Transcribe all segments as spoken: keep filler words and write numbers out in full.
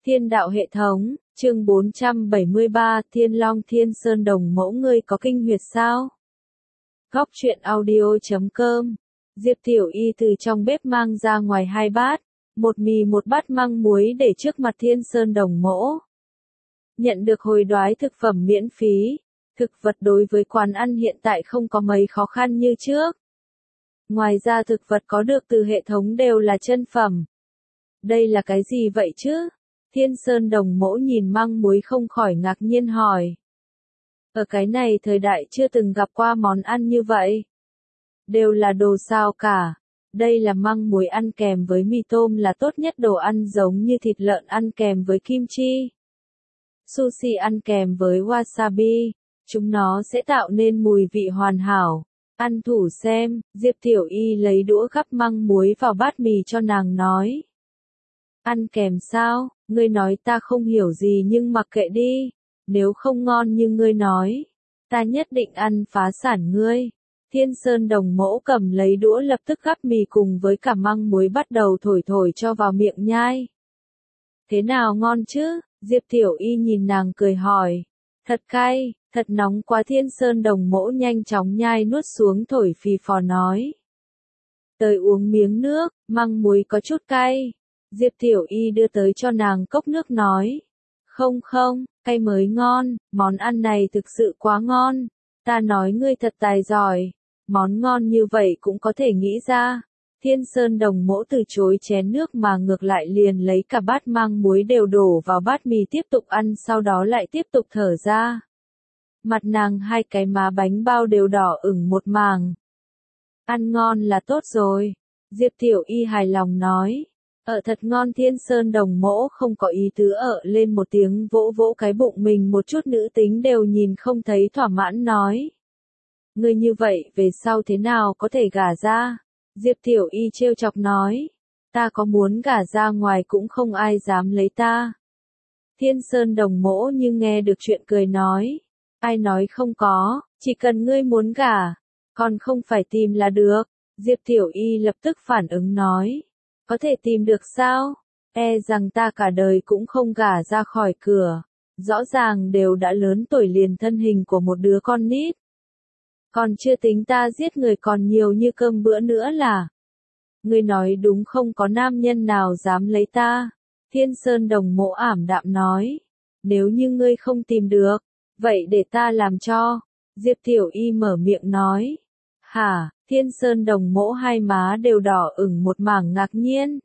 Thiên đạo hệ thống, chương bốn trăm bảy mươi ba, Thiên Long Thiên Sơn Đồng Mẫu ngươi có kinh huyệt sao? Góc truyện audio chấm com. Diệp Tiểu Y từ trong bếp mang ra ngoài hai bát, một mì một bát măng muối để trước mặt Thiên Sơn Đồng Mẫu. Nhận được hồi đoái thực phẩm miễn phí, thực vật đối với quán ăn hiện tại không có mấy khó khăn như trước. Ngoài ra thực vật có được từ hệ thống đều là chân phẩm. Đây là cái gì vậy chứ? Thiên Sơn Đồng Mẫu nhìn măng muối không khỏi ngạc nhiên hỏi. Ở cái này thời đại chưa từng gặp qua món ăn như vậy. Đều là đồ sao cả. Đây là măng muối ăn kèm với mì tôm là tốt nhất, đồ ăn giống như thịt lợn ăn kèm với kim chi. Sushi ăn kèm với wasabi. Chúng nó sẽ tạo nên mùi vị hoàn hảo. Ăn thử xem, Diệp Tiểu Y lấy đũa gắp măng muối vào bát mì cho nàng nói. Ăn kèm sao? Ngươi nói ta không hiểu gì nhưng mặc kệ đi. Nếu không ngon như ngươi nói, ta nhất định ăn phá sản ngươi. Thiên Sơn Đồng Mẫu cầm lấy đũa lập tức gắp mì cùng với cả măng muối bắt đầu thổi thổi cho vào miệng nhai. Thế nào, ngon chứ? Diệp Tiểu Y nhìn nàng cười hỏi. Thật cay, thật nóng quá. Thiên Sơn Đồng Mẫu nhanh chóng nhai nuốt xuống thổi phì phò nói. Tới uống miếng nước, măng muối có chút cay. Diệp Tiểu Y đưa tới cho nàng cốc nước nói. Không không, cay mới ngon, món ăn này thực sự quá ngon. Ta nói ngươi thật tài giỏi, món ngon như vậy cũng có thể nghĩ ra. Thiên Sơn Đồng Mẫu từ chối chén nước mà ngược lại liền lấy cả bát măng muối đều đổ vào bát mì tiếp tục ăn, sau đó lại tiếp tục thở ra. Mặt nàng hai cái má bánh bao đều đỏ ửng một màng. Ăn ngon là tốt rồi. Diệp Tiểu Y hài lòng nói. Ở thật ngon. Thiên Sơn Đồng Mẫu không có ý tứ ợ lên một tiếng, vỗ vỗ cái bụng mình một chút, nữ tính đều nhìn không thấy thỏa mãn nói. Ngươi như vậy về sau thế nào có thể gả ra? Diệp Tiểu Y trêu chọc nói. Ta có muốn gả ra ngoài cũng không ai dám lấy ta. Thiên Sơn Đồng Mẫu như nghe được chuyện cười nói. Ai nói không có, chỉ cần ngươi muốn gả, còn không phải tìm là được. Diệp Tiểu Y lập tức phản ứng nói. Có thể tìm được sao? E rằng ta cả đời cũng không gả ra khỏi cửa. Rõ ràng đều đã lớn tuổi liền thân hình của một đứa con nít. Còn chưa tính ta giết người còn nhiều như cơm bữa nữa là. Ngươi nói đúng, không có nam nhân nào dám lấy ta. Thiên Sơn Đồng Mẫu ảm đạm nói. Nếu như ngươi không tìm được, vậy để ta làm cho. Diệp Tiểu Y mở miệng nói. Hả? Thiên Sơn Đồng Mẫu hai má đều đỏ ửng một mảng ngạc nhiên.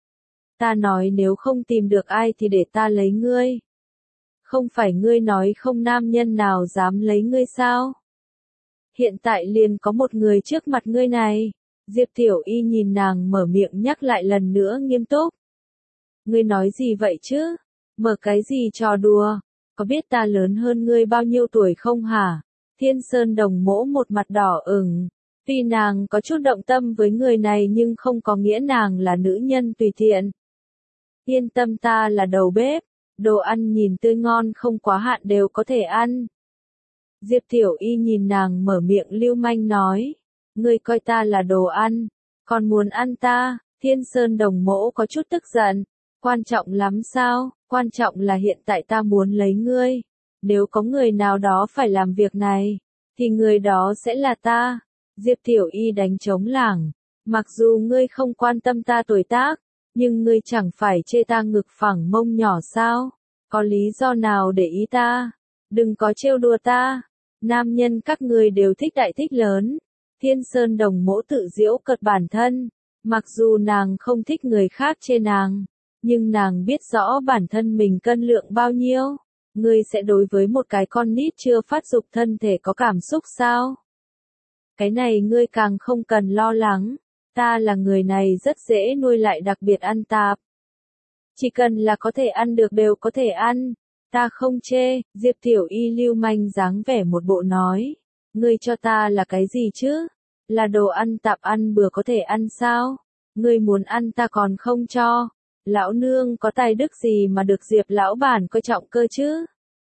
Ta nói nếu không tìm được ai thì để ta lấy ngươi. Không phải ngươi nói không nam nhân nào dám lấy ngươi sao? Hiện tại liền có một người trước mặt ngươi này. Diệp Tiểu Y nhìn nàng mở miệng nhắc lại lần nữa nghiêm túc. Ngươi nói gì vậy chứ? Mở cái gì trò đùa? Có biết ta lớn hơn ngươi bao nhiêu tuổi không hả? Thiên Sơn Đồng Mẫu một mặt đỏ ửng. Tuy nàng có chút động tâm với người này nhưng không có nghĩa nàng là nữ nhân tùy tiện. Yên tâm, ta là đầu bếp, đồ ăn nhìn tươi ngon không quá hạn đều có thể ăn. Diệp Tiểu Y nhìn nàng mở miệng lưu manh nói. Ngươi coi ta là đồ ăn, còn muốn ăn ta? Thiên Sơn Đồng Mẫu có chút tức giận. Quan trọng lắm sao? Quan trọng là hiện tại ta muốn lấy ngươi. Nếu có người nào đó phải làm việc này, thì người đó sẽ là ta. Diệp Tiểu Y đánh trống lảng. Mặc dù ngươi không quan tâm ta tuổi tác, nhưng ngươi chẳng phải chê ta ngực phẳng mông nhỏ sao? Có lý do nào để ý ta? Đừng có trêu đùa ta. Nam nhân các ngươi đều thích đại thích lớn. Thiên Sơn Đồng Mẫu tự giễu cợt bản thân. Mặc dù nàng không thích người khác chê nàng, nhưng nàng biết rõ bản thân mình cân lượng bao nhiêu. Ngươi sẽ đối với một cái con nít chưa phát dục thân thể có cảm xúc sao? Cái này ngươi càng không cần lo lắng. Ta là người này rất dễ nuôi lại đặc biệt ăn tạp. Chỉ cần là có thể ăn được đều có thể ăn. Ta không chê. Diệp Tiểu Y lưu manh dáng vẻ một bộ nói. Ngươi cho ta là cái gì chứ? Là đồ ăn tạp ăn bừa có thể ăn sao? Ngươi muốn ăn ta còn không cho. Lão nương có tài đức gì mà được Diệp lão bản coi trọng cơ chứ?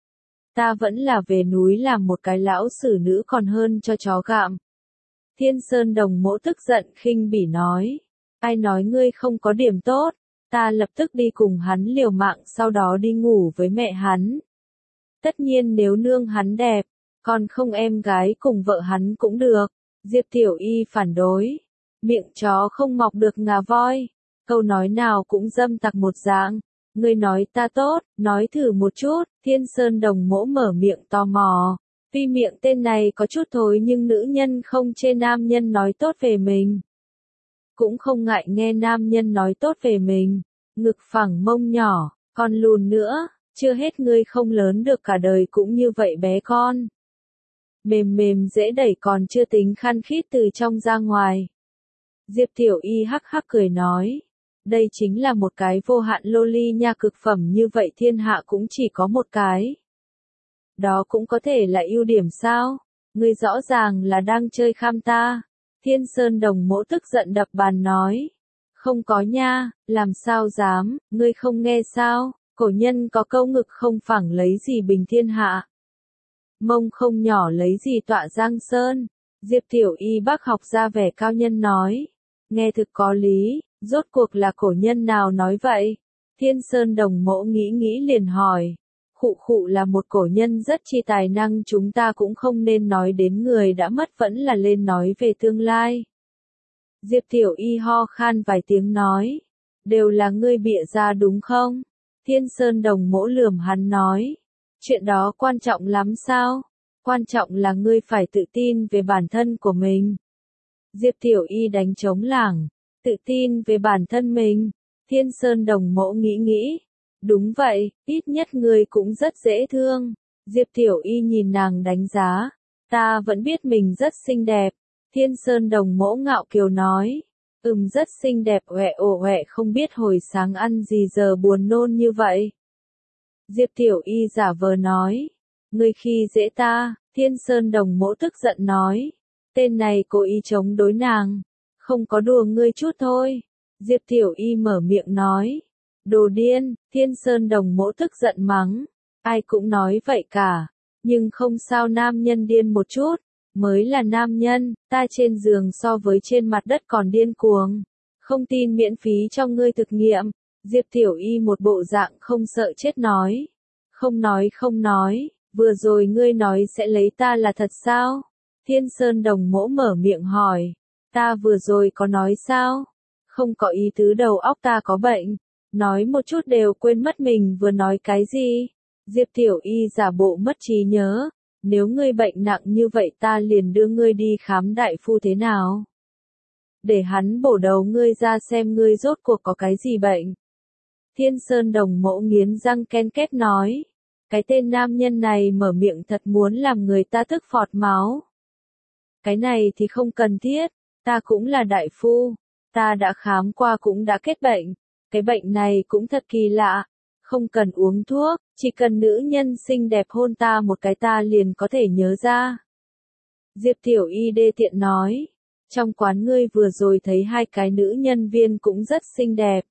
Ta vẫn là về núi làm một cái lão xử nữ còn hơn cho chó gặm. Thiên Sơn Đồng Mẫu tức giận khinh bỉ nói. Ai nói ngươi không có điểm tốt? ta lập tức đi cùng hắn liều mạng sau đó đi ngủ với mẹ hắn. Tất nhiên nếu nương hắn đẹp, còn không em gái cùng vợ hắn cũng được. Diệp Tiểu Y phản đối. Miệng chó không mọc được ngà voi. Câu nói nào cũng dâm tặc một dạng. Ngươi nói ta tốt, nói thử một chút. Thiên Sơn Đồng Mỗ mở miệng tò mò. Tuy miệng tên này có chút thối nhưng nữ nhân không chê nam nhân nói tốt về mình. Cũng không ngại nghe nam nhân nói tốt về mình. Ngực phẳng mông nhỏ, còn lùn nữa. Chưa hết ngươi không lớn được cả đời cũng như vậy bé con. Mềm mềm dễ đẩy còn chưa tính khăn khít từ trong ra ngoài. Diệp Tiểu Y hắc hắc cười nói. Đây chính là một cái vô hạn loli nha, cực phẩm như vậy thiên hạ cũng chỉ có một cái. Đó cũng có thể là ưu điểm sao? Ngươi rõ ràng là đang chơi kham ta. Thiên Sơn Đồng Mỗ tức giận đập bàn nói. Không có nha, làm sao dám, ngươi không nghe sao? Cổ nhân có câu ngực không phẳng lấy gì bình thiên hạ. Mông không nhỏ lấy gì tọa giang sơn. Diệp Tiểu Y bác học ra vẻ cao nhân nói. Nghe thực có lý, rốt cuộc là cổ nhân nào nói vậy? Thiên Sơn Đồng Mỗ nghĩ nghĩ liền hỏi. Khụ khụ là một cổ nhân rất chi tài năng, chúng ta cũng không nên nói đến người đã mất vẫn là lên nói về tương lai. Diệp Tiểu Y ho khan vài tiếng nói. Đều là ngươi bịa ra đúng không? Thiên Sơn Đồng Mỗ lườm hắn nói. Chuyện đó quan trọng lắm sao? Quan trọng là ngươi phải tự tin về bản thân của mình. Diệp Tiểu Y đánh trống lảng. Tự tin về bản thân mình. Thiên Sơn Đồng Mỗ nghĩ nghĩ. Đúng vậy, ít nhất ngươi cũng rất dễ thương. Diệp Tiểu Y nhìn nàng đánh giá. Ta vẫn biết mình rất xinh đẹp. Thiên Sơn Đồng Mỗ ngạo kiều nói. Ừm, rất xinh đẹp, oẹ ồ oẹ, không biết hồi sáng ăn gì giờ buồn nôn như vậy. Diệp Tiểu Y giả vờ nói. Ngươi khi dễ ta. Thiên Sơn Đồng Mỗ tức giận nói. Tên này cố ý chống đối nàng. Không có đùa ngươi chút thôi. Diệp Tiểu Y mở miệng nói. Đồ điên. Thiên Sơn Đồng Mỗ tức giận mắng. Ai cũng nói vậy cả. Nhưng không sao, nam nhân điên một chút mới là nam nhân. Ta trên giường so với trên mặt đất còn điên cuồng. Không tin miễn phí cho ngươi thực nghiệm. Diệp Tiểu Y một bộ dạng không sợ chết nói. Không nói không nói. Vừa rồi ngươi nói sẽ lấy ta là thật sao? Thiên Sơn Đồng Mỗ mở miệng hỏi. Ta vừa rồi có nói sao? Không có ý tứ, đầu óc ta có bệnh. Nói một chút đều quên mất mình vừa nói cái gì. Diệp Tiểu Y giả bộ mất trí nhớ. Nếu ngươi bệnh nặng như vậy ta liền đưa ngươi đi khám đại phu thế nào? Để hắn bổ đầu ngươi ra xem ngươi rốt cuộc có cái gì bệnh. Thiên Sơn Đồng Mỗ nghiến răng ken két nói. Cái tên nam nhân này mở miệng thật muốn làm người ta tức phọt máu. Cái này thì không cần thiết. Ta cũng là đại phu. Ta đã khám qua cũng đã kết bệnh. Cái bệnh này cũng thật kỳ lạ. Không cần uống thuốc, chỉ cần nữ nhân xinh đẹp hôn ta một cái ta liền có thể nhớ ra. Diệp Tiểu Y đê tiện nói. Trong quán ngươi vừa rồi thấy hai cái nữ nhân viên cũng rất xinh đẹp.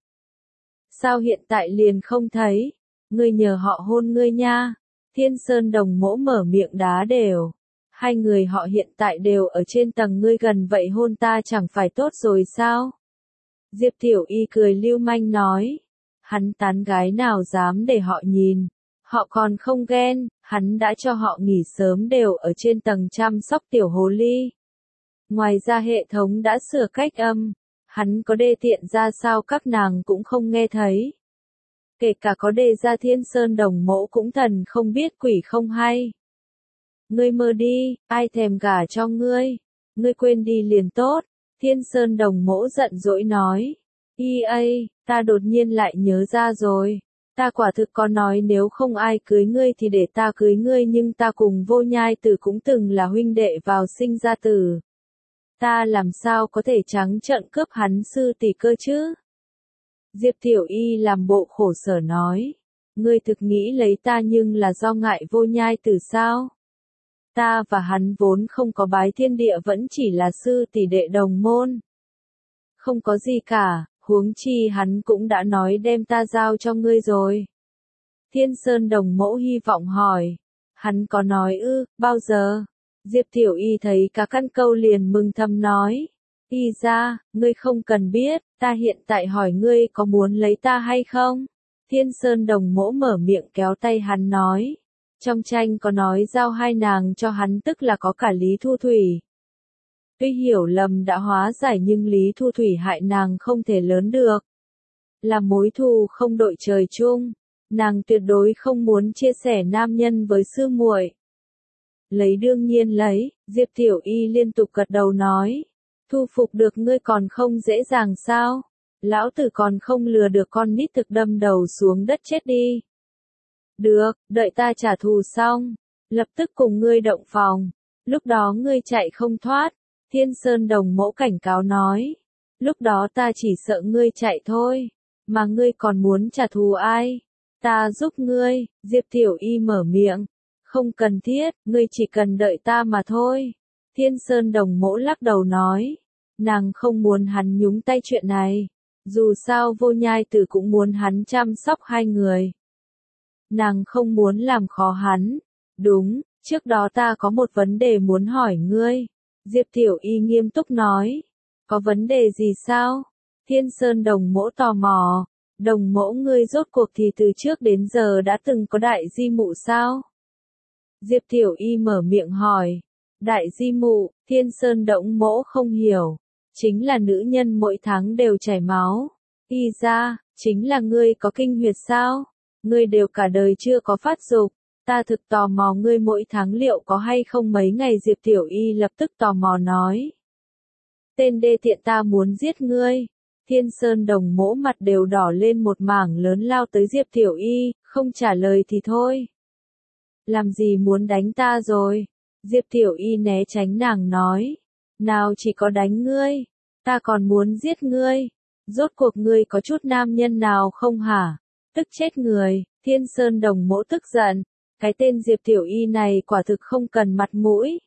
Sao hiện tại liền không thấy? Ngươi nhờ họ hôn ngươi nha. Thiên Sơn Đồng Mỗ mở miệng đá đều. Hai người họ hiện tại đều ở trên tầng ngươi, gần vậy hôn ta chẳng phải tốt rồi sao? Diệp Tiểu Y cười lưu manh nói. Hắn tán gái nào dám để họ nhìn. Họ còn không ghen, hắn đã cho họ nghỉ sớm, đều ở trên tầng chăm sóc tiểu hồ ly. Ngoài ra hệ thống đã sửa cách âm. Hắn có đê tiện ra sao các nàng cũng không nghe thấy. Kể cả có đề ra Thiên Sơn Đồng Mỗ cũng thần không biết quỷ không hay. Ngươi mơ đi, ai thèm gả cho ngươi. Ngươi quên đi liền tốt. Thiên Sơn Đồng Mỗ giận dỗi nói. Y ây, ta đột nhiên lại nhớ ra rồi. Ta quả thực có nói nếu không ai cưới ngươi thì để ta cưới ngươi, nhưng ta cùng Vô Nhai Tử cũng từng là huynh đệ vào sinh ra tử. Ta làm sao có thể trắng trợn cướp hắn sư tỷ cơ chứ? Diệp Tiểu Y làm bộ khổ sở nói. Ngươi thực nghĩ lấy ta nhưng là do ngại Vô Nhai Tử sao? Ta và hắn vốn không có bái thiên địa, vẫn chỉ là sư tỷ đệ đồng môn. Không có gì cả, huống chi hắn cũng đã nói đem ta giao cho ngươi rồi. Thiên Sơn Đồng Mỗ hy vọng hỏi. Hắn có nói ư, bao giờ? Diệp Tiểu Y thấy cả căn câu liền mừng thầm nói. Y ra, ngươi không cần biết, ta hiện tại hỏi ngươi có muốn lấy ta hay không? Thiên Sơn Đồng Mỗ mở miệng kéo tay hắn nói. Trong tranh có nói giao hai nàng cho hắn tức là có cả Lý Thu Thủy. Tuy hiểu lầm đã hóa giải nhưng Lý Thu Thủy hại nàng không thể lớn được. Là mối thù không đội trời chung, nàng tuyệt đối không muốn chia sẻ nam nhân với sư muội. Lấy đương nhiên lấy, Diệp Tiểu Y liên tục gật đầu nói. Thu phục được ngươi còn không dễ dàng sao? Lão tử còn không lừa được con nít thực đâm đầu xuống đất chết đi. Được, đợi ta trả thù xong, lập tức cùng ngươi động phòng. Lúc đó ngươi chạy không thoát. Thiên Sơn Đồng Mỗ cảnh cáo nói. Lúc đó ta chỉ sợ ngươi chạy thôi. Mà ngươi còn muốn trả thù ai? Ta giúp ngươi, Diệp Tiểu Y mở miệng. Không cần thiết, ngươi chỉ cần đợi ta mà thôi. Thiên Sơn Đồng Mỗ lắc đầu nói. Nàng không muốn hắn nhúng tay chuyện này. Dù sao Vô Nhai Tử cũng muốn hắn chăm sóc hai người. Nàng không muốn làm khó hắn. Đúng, trước đó ta có một vấn đề muốn hỏi ngươi. Diệp Tiểu Y nghiêm túc nói. Có vấn đề gì sao? Thiên Sơn Đồng Mỗ tò mò. Đồng Mỗ ngươi rốt cuộc thì từ trước đến giờ đã từng có đại di mụ sao? Diệp Tiểu Y mở miệng hỏi. Đại di mụ, Thiên Sơn Đồng Mỗ không hiểu. Chính là nữ nhân mỗi tháng đều chảy máu. Y ra, chính là ngươi có kinh huyệt sao? Ngươi đều cả đời chưa có phát dục. Ta thực tò mò ngươi mỗi tháng liệu có hay không mấy ngày. Diệp Tiểu Y lập tức tò mò nói. Tên đê tiện, ta muốn giết ngươi. Thiên Sơn Đồng Mỗ mặt đều đỏ lên một mảng lớn lao tới Diệp Tiểu Y, không trả lời thì thôi. Làm gì muốn đánh ta rồi? Diệp Tiểu Y né tránh nàng nói. Nào chỉ có đánh ngươi, ta còn muốn giết ngươi. Rốt cuộc ngươi có chút nam nhân nào không hả? Tức chết người. Thiên Sơn Đồng Mỗ tức giận. Cái tên Diệp Tiểu Y này quả thực không cần mặt mũi.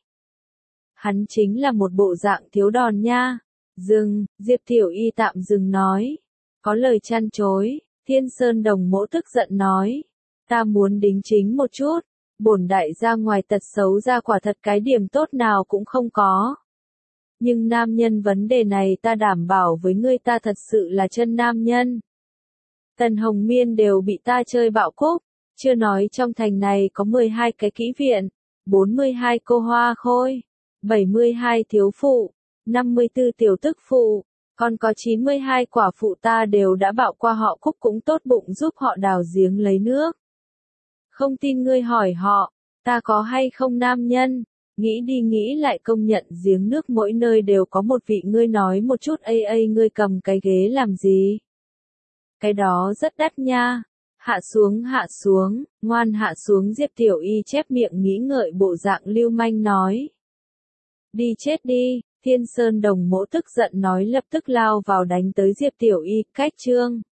Hắn chính là một bộ dạng thiếu đòn nha. Dừng, Diệp Tiểu Y tạm dừng nói. Có lời chăn chối. Thiên Sơn Đồng Mỗ tức giận nói. Ta muốn đính chính một chút. Bổn đại gia ngoài tật xấu ra quả thật cái điểm tốt nào cũng không có. Nhưng nam nhân vấn đề này ta đảm bảo với ngươi, ta thật sự là chân nam nhân. Tần Hồng Miên đều bị ta chơi bạo cúc. Chưa nói trong thành này có mười hai cái kỹ viện, bốn mươi hai cô hoa khôi, bảy mươi hai thiếu phụ, năm mươi tư tiểu tức phụ, còn có chín mươi hai quả phụ ta đều đã bạo qua họ cúc, cũng tốt bụng giúp họ đào giếng lấy nước. Không tin ngươi hỏi họ, ta có hay không nam nhân? Nghĩ đi nghĩ lại công nhận giếng nước mỗi nơi đều có một vị. Ngươi nói một chút, ây ây ngươi cầm cái ghế làm gì? Cái đó rất đắt nha. Hạ xuống hạ xuống, ngoan hạ xuống. Diệp Tiểu Y chép miệng nghĩ ngợi bộ dạng lưu manh nói. Đi chết đi, Thiên Sơn Đồng Mỗ tức giận nói, lập tức lao vào đánh tới Diệp Tiểu Y. Cách chương